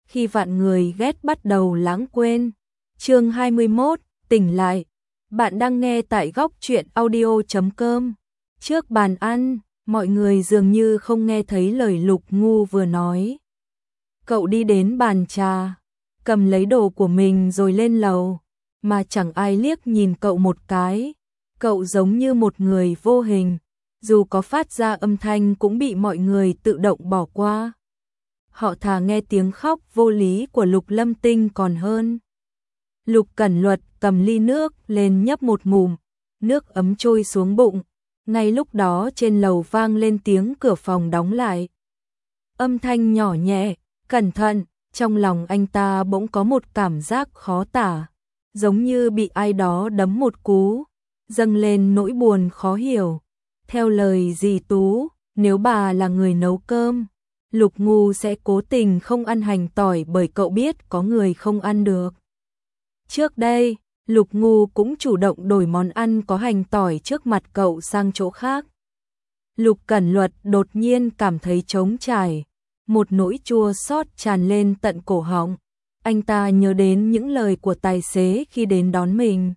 khi vạn người ghét bắt đầu lãng quên. Chương 21, tỉnh lại. Bạn đang nghe tại góc truyện audio.com. Trước bàn ăn, mọi người dường như không nghe thấy lời Lục Ngu vừa nói. Cậu đi đến bàn trà, cầm lấy đồ của mình rồi lên lầu, mà chẳng ai liếc nhìn cậu một cái. Cậu giống như một người vô hình, dù có phát ra âm thanh cũng bị mọi người tự động bỏ qua. Họ thà nghe tiếng khóc vô lý của Lục Lâm Tinh còn hơn. Lục Cẩn Luật cầm ly nước lên nhấp một ngụm, nước ấm trôi xuống bụng. Ngay lúc đó trên lầu vang lên tiếng cửa phòng đóng lại. Âm thanh nhỏ nhẹ, cẩn thận, trong lòng anh ta bỗng có một cảm giác khó tả, giống như bị ai đó đấm một cú, dâng lên nỗi buồn khó hiểu. Theo lời dì Tú, nếu bà là người nấu cơm, Lục Ngu sẽ cố tình không ăn hành tỏi bởi cậu biết có người không ăn được. Trước đây, Lục Ngu cũng chủ động đổi món ăn có hành tỏi trước mặt cậu sang chỗ khác. Lục Cẩn Luật đột nhiên cảm thấy trống trải, một nỗi chua xót tràn lên tận cổ họng. Anh ta nhớ đến những lời của tài xế khi đến đón mình.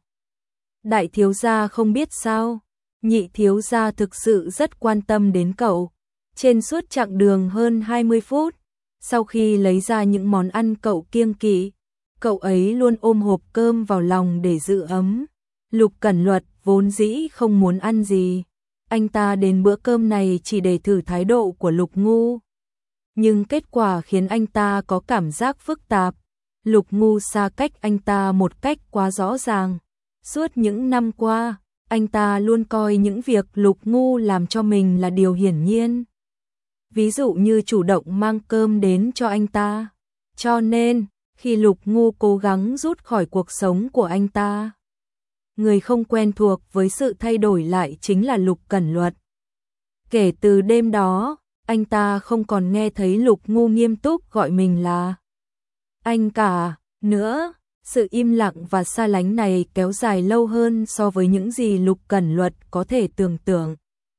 Đại thiếu gia không biết sao, nhị thiếu gia thực sự rất quan tâm đến cậu. Trên suốt chặng đường hơn 20 phút, sau khi lấy ra những món ăn cậu kiêng kỵ, cậu ấy luôn ôm hộp cơm vào lòng để giữ ấm. Lục Cẩn Luật vốn dĩ không muốn ăn gì, anh ta đến bữa cơm này chỉ để thử thái độ của Lục Ngu. Nhưng kết quả khiến anh ta có cảm giác phức tạp. Lục Ngu xa cách anh ta một cách quá rõ ràng. Suốt những năm qua, anh ta luôn coi những việc Lục Ngu làm cho mình là điều hiển nhiên. Ví dụ như chủ động mang cơm đến cho anh ta. Cho nên, khi Lục Ngu cố gắng rút khỏi cuộc sống của anh ta, người không quen thuộc với sự thay đổi lại chính là Lục Cẩn Luật. Kể từ đêm đó, anh ta không còn nghe thấy Lục Ngu nghiêm túc gọi mình là anh cả nữa. Sự im lặng và xa lánh này kéo dài lâu hơn so với những gì Lục Cẩn Luật có thể tưởng tượng.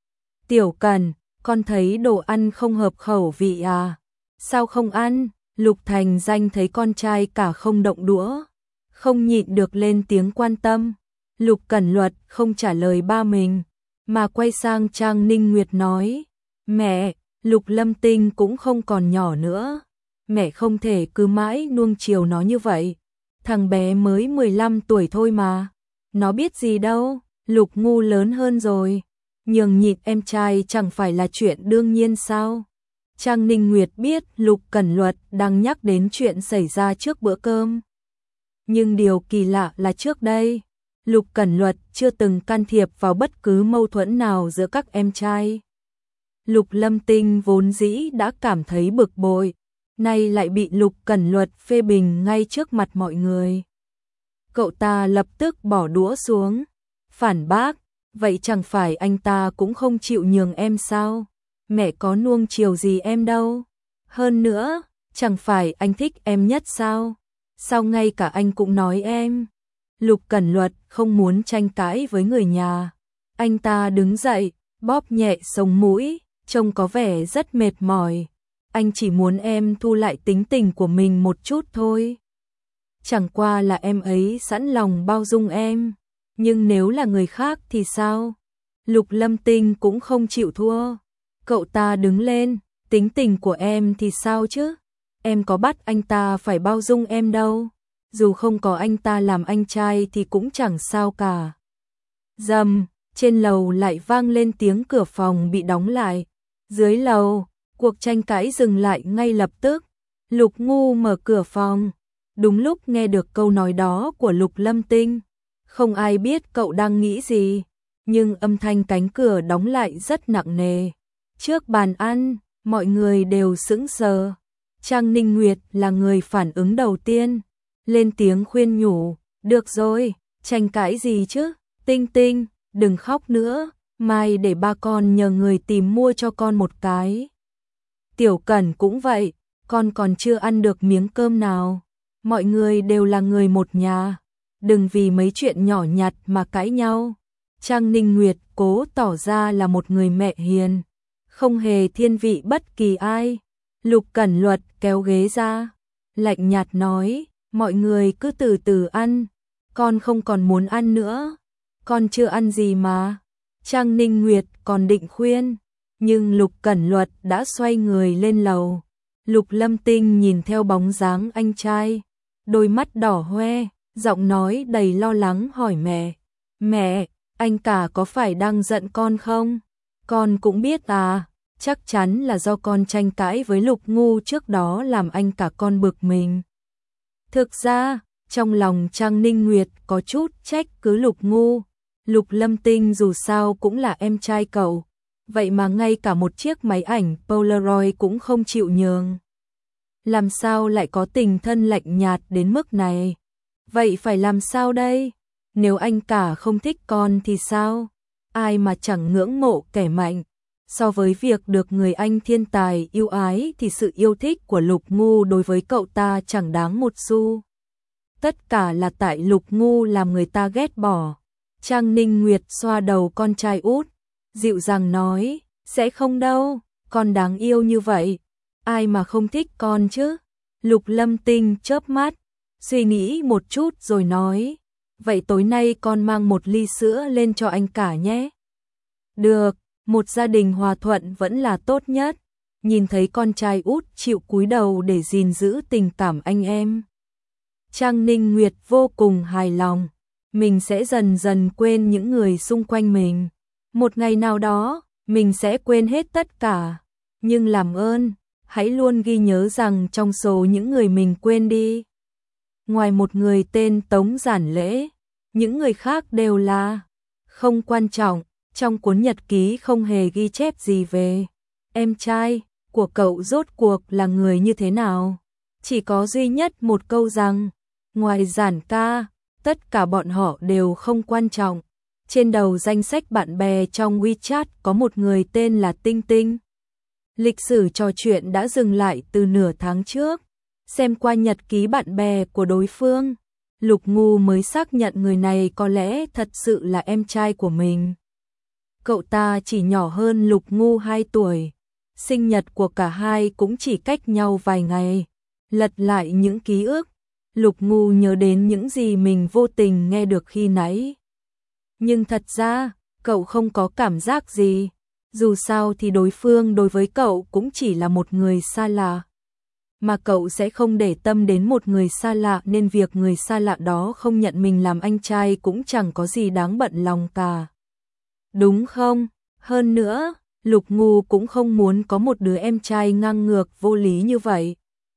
Tiểu Cẩn, con thấy đồ ăn không hợp khẩu vị à? Sao không ăn? Lục Thành Danh thấy con trai cả không động đũa, không nhịn được lên tiếng quan tâm. Lục Cẩn Luật không trả lời ba mình, mà quay sang Trang Ninh Nguyệt nói, mẹ, Lục Lâm Tinh cũng không còn nhỏ nữa. Mẹ không thể cứ mãi nuông chiều nó như vậy. Thằng bé mới 15 tuổi thôi mà. Nó biết gì đâu, Lục Ngu lớn hơn rồi. Nhường nhịn em trai chẳng phải là chuyện đương nhiên sao? Trang Ninh Nguyệt biết Lục Cẩn Luật đang nhắc đến chuyện xảy ra trước bữa cơm. Nhưng điều kỳ lạ là trước đây, Lục Cẩn Luật chưa từng can thiệp vào bất cứ mâu thuẫn nào giữa các em trai. Lục Lâm Tinh vốn dĩ đã cảm thấy bực bội, nay lại bị Lục Cẩn Luật phê bình ngay trước mặt mọi người. Cậu ta lập tức bỏ đũa xuống, phản bác, vậy chẳng phải anh ta cũng không chịu nhường em sao? Mẹ có nuông chiều gì em đâu. Hơn nữa, chẳng phải anh thích em nhất sao? Sao ngay cả anh cũng nói em? Lục Cẩn Luật không muốn tranh cãi với người nhà. Anh ta đứng dậy, bóp nhẹ sống mũi, trông có vẻ rất mệt mỏi. Anh chỉ muốn em thu lại tính tình của mình một chút thôi. Chẳng qua là em ấy sẵn lòng bao dung em. Nhưng nếu là người khác thì sao? Lục Lâm Tinh cũng không chịu thua. Cậu ta đứng lên, tính tình của em thì sao chứ? Em có bắt anh ta phải bao dung em đâu. Dù không có anh ta làm anh trai thì cũng chẳng sao cả. Rầm, trên lầu lại vang lên tiếng cửa phòng bị đóng lại. Dưới lầu, cuộc tranh cãi dừng lại ngay lập tức. Lục Ngu mở cửa phòng, đúng lúc nghe được câu nói đó của Lục Lâm Tinh. Không ai biết cậu đang nghĩ gì, nhưng âm thanh cánh cửa đóng lại rất nặng nề. Trước bàn ăn, mọi người đều sững sờ. Trang Ninh Nguyệt là người phản ứng đầu tiên, lên tiếng khuyên nhủ, được rồi, tranh cãi gì chứ? Tinh Tinh, đừng khóc nữa, mai để ba con nhờ người tìm mua cho con một cái. Tiểu Cẩn cũng vậy, con còn chưa ăn được miếng cơm nào. Mọi người đều là người một nhà, đừng vì mấy chuyện nhỏ nhặt mà cãi nhau. Trang Ninh Nguyệt cố tỏ ra là một người mẹ hiền, không hề thiên vị bất kỳ ai. Lục Cẩn Luật kéo ghế ra, lạnh nhạt nói, mọi người cứ từ từ ăn, con không còn muốn ăn nữa, con chưa ăn gì mà. Trang Ninh Nguyệt còn định khuyên, nhưng Lục Cẩn Luật đã xoay người lên lầu. Lục Lâm Tinh nhìn theo bóng dáng anh trai, đôi mắt đỏ hoe, giọng nói đầy lo lắng hỏi mẹ, mẹ, anh cả có phải đang giận con không? Con cũng biết à, chắc chắn là do con tranh cãi với Lục Ngu trước đó làm anh cả con bực mình. Thực ra, trong lòng Trang Ninh Nguyệt có chút trách cứ Lục Ngu. Lục Lâm Tinh dù sao cũng là em trai cậu, vậy mà ngay cả một chiếc máy ảnh Polaroid cũng không chịu nhường. Làm sao lại có tình thân lạnh nhạt đến mức này? Vậy phải làm sao đây? Nếu anh cả không thích con thì sao? Ai mà chẳng ngưỡng mộ kẻ mạnh. So với việc được người anh thiên tài yêu ái thì sự yêu thích của Lục Ngu đối với cậu ta chẳng đáng một xu. Tất cả là tại Lục Ngu làm người ta ghét bỏ. Trang Ninh Nguyệt xoa đầu con trai út, dịu dàng nói, sẽ không đâu, con đáng yêu như vậy, ai mà không thích con chứ. Lục Lâm Tinh chớp mắt, suy nghĩ một chút rồi nói, vậy tối nay con mang một ly sữa lên cho anh cả nhé. Được, một gia đình hòa thuận vẫn là tốt nhất. Nhìn thấy con trai út chịu cúi đầu để gìn giữ tình cảm anh em, Trang Ninh Nguyệt vô cùng hài lòng. Mình sẽ dần dần quên những người xung quanh mình. Một ngày nào đó, mình sẽ quên hết tất cả. Nhưng làm ơn, hãy luôn ghi nhớ rằng trong số những người mình quên đi, ngoài một người tên Tống Giản Lễ, những người khác đều là không quan trọng. Trong cuốn nhật ký không hề ghi chép gì về em trai của cậu rốt cuộc là người như thế nào. Chỉ có duy nhất một câu rằng, ngoài Giản ca, tất cả bọn họ đều không quan trọng. Trên đầu danh sách bạn bè trong WeChat có một người tên là Tinh Tinh. Lịch sử trò chuyện đã dừng lại từ nửa tháng trước. Xem qua nhật ký bạn bè của đối phương, Lục Ngu mới xác nhận người này có lẽ thật sự là em trai của mình. Cậu ta chỉ nhỏ hơn Lục Ngu 2 tuổi. Sinh nhật của cả hai cũng chỉ cách nhau vài ngày. Lật lại những ký ức, Lục Ngu nhớ đến những gì mình vô tình nghe được khi nãy. Nhưng thật ra, cậu không có cảm giác gì. Dù sao thì đối phương đối với cậu cũng chỉ là một người xa lạ. Mà cậu sẽ không để tâm đến một người xa lạ, nên việc người xa lạ đó không nhận mình làm anh trai cũng chẳng có gì đáng bận lòng cả. Đúng không? Hơn nữa, Lục Ngu cũng không muốn có một đứa em trai ngang ngược vô lý như vậy.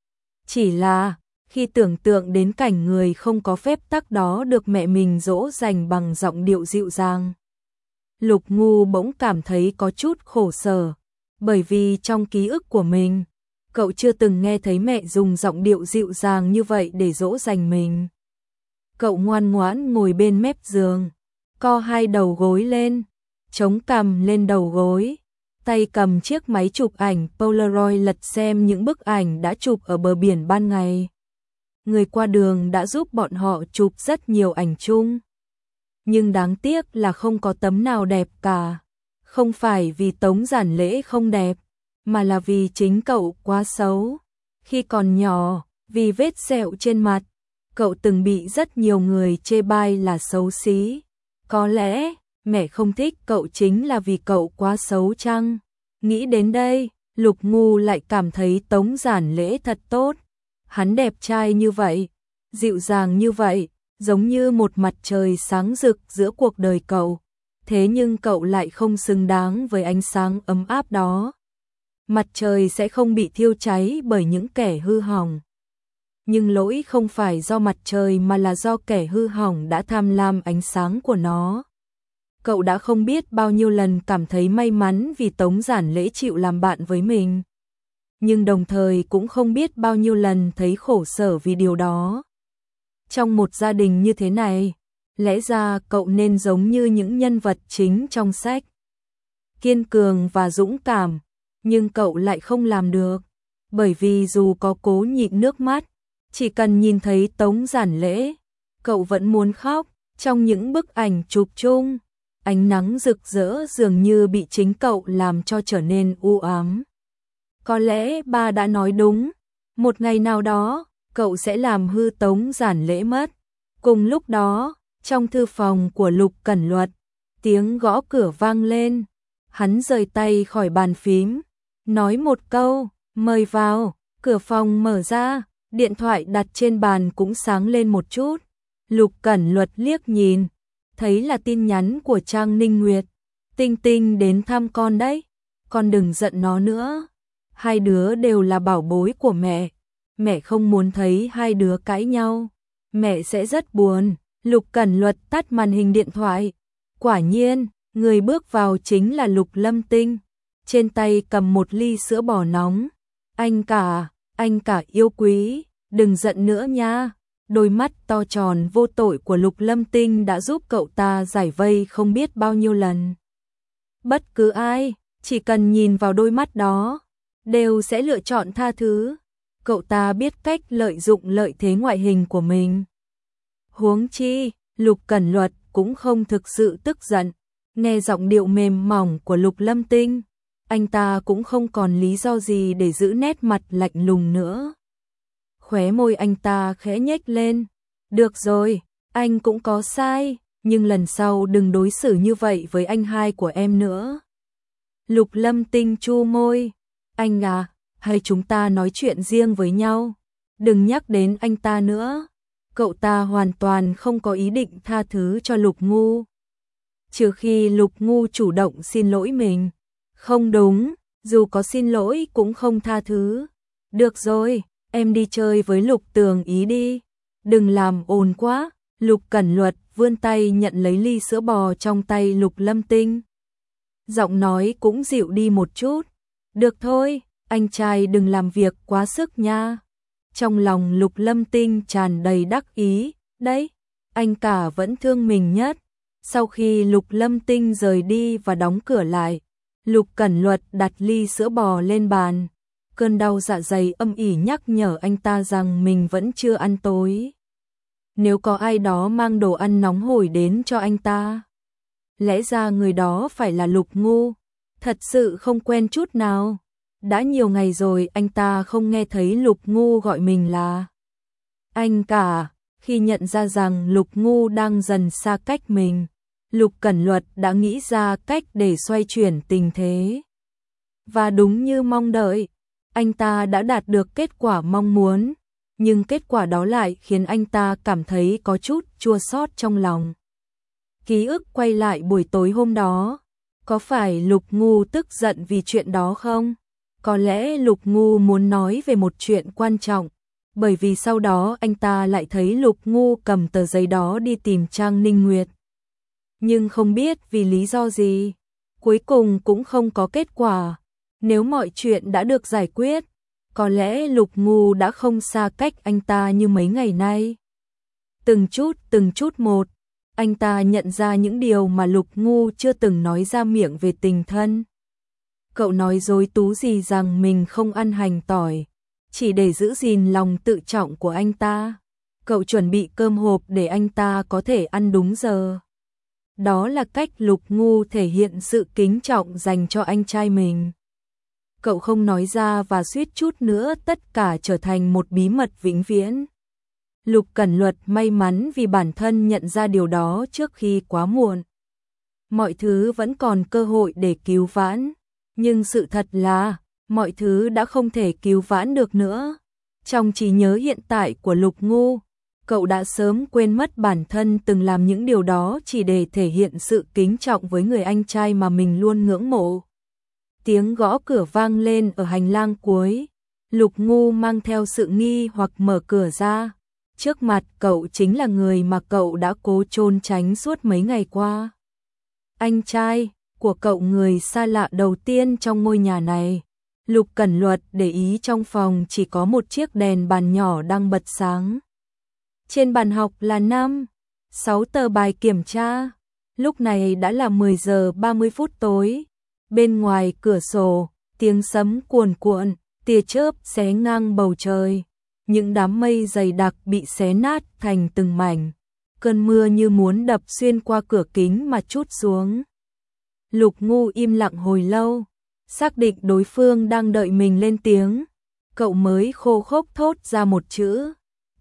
Chỉ là, khi tưởng tượng đến cảnh người không có phép tắc đó được mẹ mình dỗ dành bằng giọng điệu dịu dàng, Lục Ngu bỗng cảm thấy có chút khổ sở, bởi vì trong ký ức của mình, cậu chưa từng nghe thấy mẹ dùng giọng điệu dịu dàng như vậy để dỗ dành mình. Cậu ngoan ngoãn ngồi bên mép giường, co hai đầu gối lên, chống cằm lên đầu gối, tay cầm chiếc máy chụp ảnh Polaroid lật xem những bức ảnh đã chụp ở bờ biển ban ngày. Người qua đường đã giúp bọn họ chụp rất nhiều ảnh chung. Nhưng đáng tiếc là không có tấm nào đẹp cả. Không phải vì Tống Giản Lễ không đẹp, mà là vì chính cậu quá xấu. Khi còn nhỏ, vì vết sẹo trên mặt, cậu từng bị rất nhiều người chê bai là xấu xí. Có lẽ, mẹ không thích cậu chính là vì cậu quá xấu chăng? Nghĩ đến đây, Lục Ngu lại cảm thấy Tống Giản Lễ thật tốt. Hắn đẹp trai như vậy, dịu dàng như vậy, giống như một mặt trời sáng rực giữa cuộc đời cậu. Thế nhưng cậu lại không xứng đáng với ánh sáng ấm áp đó. Mặt trời sẽ không bị thiêu cháy bởi những kẻ hư hỏng. Nhưng lỗi không phải do mặt trời mà là do kẻ hư hỏng đã tham lam ánh sáng của nó. Cậu đã không biết bao nhiêu lần cảm thấy may mắn vì Tống Giản Lễ chịu làm bạn với mình. Nhưng đồng thời cũng không biết bao nhiêu lần thấy khổ sở vì điều đó. Trong một gia đình như thế này, lẽ ra cậu nên giống như những nhân vật chính trong sách. Kiên cường và dũng cảm, nhưng cậu lại không làm được. Bởi vì dù có cố nhịn nước mắt, chỉ cần nhìn thấy Tống Giản Lễ, cậu vẫn muốn khóc. Trong những bức ảnh chụp chung, ánh nắng rực rỡ dường như bị chính cậu làm cho trở nên u ám. Có lẽ ba đã nói đúng, một ngày nào đó, cậu sẽ làm hư Tống Giản lễ mất. Cùng lúc đó, trong thư phòng của Lục Cẩn Luật, tiếng gõ cửa vang lên. Hắn rời tay khỏi bàn phím, nói một câu, mời vào, cửa phòng mở ra, điện thoại đặt trên bàn cũng sáng lên một chút. Lục Cẩn Luật liếc nhìn, thấy là tin nhắn của Trang Ninh Nguyệt. Tinh Tinh đến thăm con đấy, con đừng giận nó nữa. Hai đứa đều là bảo bối của mẹ không muốn thấy hai đứa cãi nhau, mẹ sẽ rất buồn. Lục Cẩn Luật tắt màn hình điện thoại. Quả nhiên, người bước vào chính là Lục Lâm Tinh, trên tay cầm một ly sữa bò nóng. Anh cả yêu quý, đừng giận nữa nha. Đôi mắt to tròn vô tội của Lục Lâm Tinh đã giúp cậu ta giải vây không biết bao nhiêu lần. Bất cứ ai, chỉ cần nhìn vào đôi mắt đó, đều sẽ lựa chọn tha thứ. Cậu ta biết cách lợi dụng lợi thế ngoại hình của mình. Huống chi, Lục Cẩn Luật cũng không thực sự tức giận. Nghe giọng điệu mềm mỏng của Lục Lâm Tinh, anh ta cũng không còn lý do gì để giữ nét mặt lạnh lùng nữa. Khóe môi anh ta khẽ nhếch lên. Được rồi, anh cũng có sai, nhưng lần sau đừng đối xử như vậy với anh hai của em nữa. Lục Lâm Tinh chu môi. Anh à, hay chúng ta nói chuyện riêng với nhau, đừng nhắc đến anh ta nữa. Cậu ta hoàn toàn không có ý định tha thứ cho Lục Ngu, trừ khi Lục Ngu chủ động xin lỗi mình. Không đúng, dù có xin lỗi cũng không tha thứ. Được rồi, em đi chơi với Lục Tường Ý đi, đừng làm ồn quá. Lục Cẩn Luật vươn tay nhận lấy ly sữa bò trong tay Lục Lâm Tinh. Giọng nói cũng dịu đi một chút. Được thôi, anh trai đừng làm việc quá sức nha. Trong lòng Lục Lâm Tinh tràn đầy đắc ý. Đấy, anh cả vẫn thương mình nhất. Sau khi Lục Lâm Tinh rời đi và đóng cửa lại, Lục Cẩn Luật đặt ly sữa bò lên bàn. Cơn đau dạ dày âm ỉ nhắc nhở anh ta rằng mình vẫn chưa ăn tối. Nếu có ai đó mang đồ ăn nóng hổi đến cho anh ta, lẽ ra người đó phải là Lục Ngu. Thật sự không quen chút nào. Đã nhiều ngày rồi anh ta không nghe thấy Lục Ngu gọi mình là anh cả. Khi nhận ra rằng Lục Ngu đang dần xa cách mình, Lục Cẩn Luật đã nghĩ ra cách để xoay chuyển tình thế. Và đúng như mong đợi, anh ta đã đạt được kết quả mong muốn, nhưng kết quả đó lại khiến anh ta cảm thấy có chút chua xót trong lòng. Ký ức quay lại buổi tối hôm đó, có phải Lục Ngu tức giận vì chuyện đó không? Có lẽ Lục Ngu muốn nói về một chuyện quan trọng, bởi vì sau đó anh ta lại thấy Lục Ngu cầm tờ giấy đó đi tìm Trang Ninh Nguyệt. Nhưng không biết vì lý do gì, cuối cùng cũng không có kết quả. Nếu mọi chuyện đã được giải quyết, có lẽ Lục Ngu đã không xa cách anh ta như mấy ngày nay. Từng chút một, anh ta nhận ra những điều mà Lục Ngu chưa từng nói ra miệng về tình thân. Cậu nói dối tú gì rằng mình không ăn hành tỏi, chỉ để giữ gìn lòng tự trọng của anh ta. Cậu chuẩn bị cơm hộp để anh ta có thể ăn đúng giờ. Đó là cách Lục Ngu thể hiện sự kính trọng dành cho anh trai mình. Cậu không nói ra và suýt chút nữa tất cả trở thành một bí mật vĩnh viễn. Lục Cẩn Luật may mắn vì bản thân nhận ra điều đó trước khi quá muộn. Mọi thứ vẫn còn cơ hội để cứu vãn, nhưng sự thật là mọi thứ đã không thể cứu vãn được nữa. Trong trí nhớ hiện tại của Lục Ngu, cậu đã sớm quên mất bản thân từng làm những điều đó chỉ để thể hiện sự kính trọng với người anh trai mà mình luôn ngưỡng mộ. Tiếng gõ cửa vang lên ở hành lang cuối. Lục Ngu mang theo sự nghi hoặc mở cửa ra. Trước mặt cậu chính là người mà cậu đã cố trốn tránh suốt mấy ngày qua. Anh trai của cậu, người xa lạ đầu tiên trong ngôi nhà này. Lục Cẩn Luật để ý trong phòng chỉ có một chiếc đèn bàn nhỏ đang bật sáng. Trên bàn học là 5-6 tờ bài kiểm tra. Lúc này đã là 10 giờ 30 phút tối. Bên ngoài cửa sổ, tiếng sấm cuồn cuộn, tia chớp xé ngang bầu trời. Những đám mây dày đặc bị xé nát thành từng mảnh. Cơn mưa như muốn đập xuyên qua cửa kính mà trút xuống. Lục Ngu im lặng hồi lâu, xác định đối phương đang đợi mình lên tiếng. Cậu mới khô khốc thốt ra một chữ,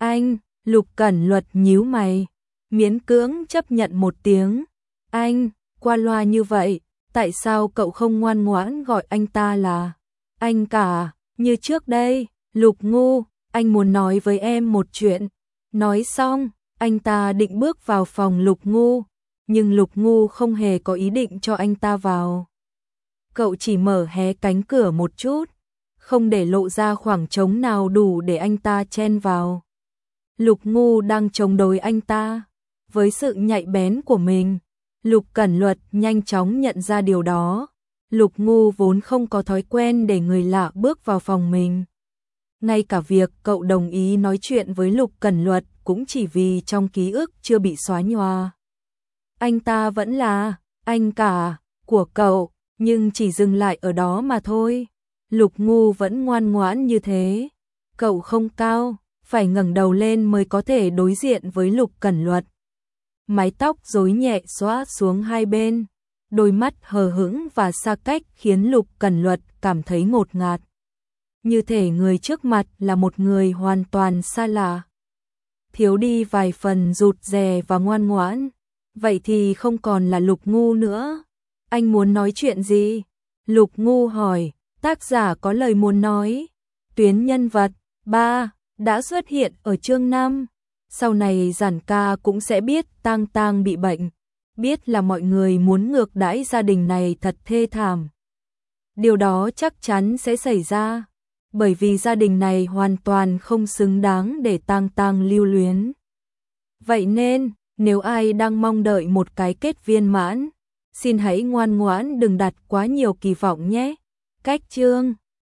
Anh, Lục Cẩn Luật nhíu mày, miễn cưỡng chấp nhận một tiếng. Anh, qua loa như vậy, tại sao cậu không ngoan ngoãn gọi anh ta là anh cả, như trước đây? Lục Ngu, anh muốn nói với em một chuyện. Nói xong, anh ta định bước vào phòng Lục Ngu, nhưng Lục Ngu không hề có ý định cho anh ta vào. Cậu chỉ mở hé cánh cửa một chút, không để lộ ra khoảng trống nào đủ để anh ta chen vào. Lục Ngu đang chống đối anh ta. Với sự nhạy bén của mình, Lục Cẩn Luật nhanh chóng nhận ra điều đó. Lục Ngu vốn không có thói quen để người lạ bước vào phòng mình. Ngay cả việc cậu đồng ý nói chuyện với Lục Cẩn Luật cũng chỉ vì trong ký ức chưa bị xóa nhòa. Anh ta vẫn là anh cả của cậu, nhưng chỉ dừng lại ở đó mà thôi. Lục Ngu vẫn ngoan ngoãn như thế. Cậu không cao, phải ngẩng đầu lên mới có thể đối diện với Lục Cẩn Luật. Mái tóc rối nhẹ xõa xuống hai bên, đôi mắt hờ hững và xa cách khiến Lục Cẩn Luật cảm thấy ngột ngạt. Như thể người trước mặt là một người hoàn toàn xa lạ. Thiếu đi vài phần rụt rè và ngoan ngoãn. Vậy thì không còn là Lục Ngu nữa. Anh muốn nói chuyện gì? Lục Ngu hỏi, tác giả có lời muốn nói. Tuyến nhân vật 3 đã xuất hiện ở chương 5. Sau này Giản ca cũng sẽ biết Tang Tang bị bệnh, biết là mọi người muốn ngược đãi gia đình này thật thê thảm. Điều đó chắc chắn sẽ xảy ra, bởi vì gia đình này hoàn toàn không xứng đáng để Tang Tang lưu luyến. Vậy nên, nếu ai đang mong đợi một cái kết viên mãn, xin hãy ngoan ngoãn đừng đặt quá nhiều kỳ vọng nhé. Cách chương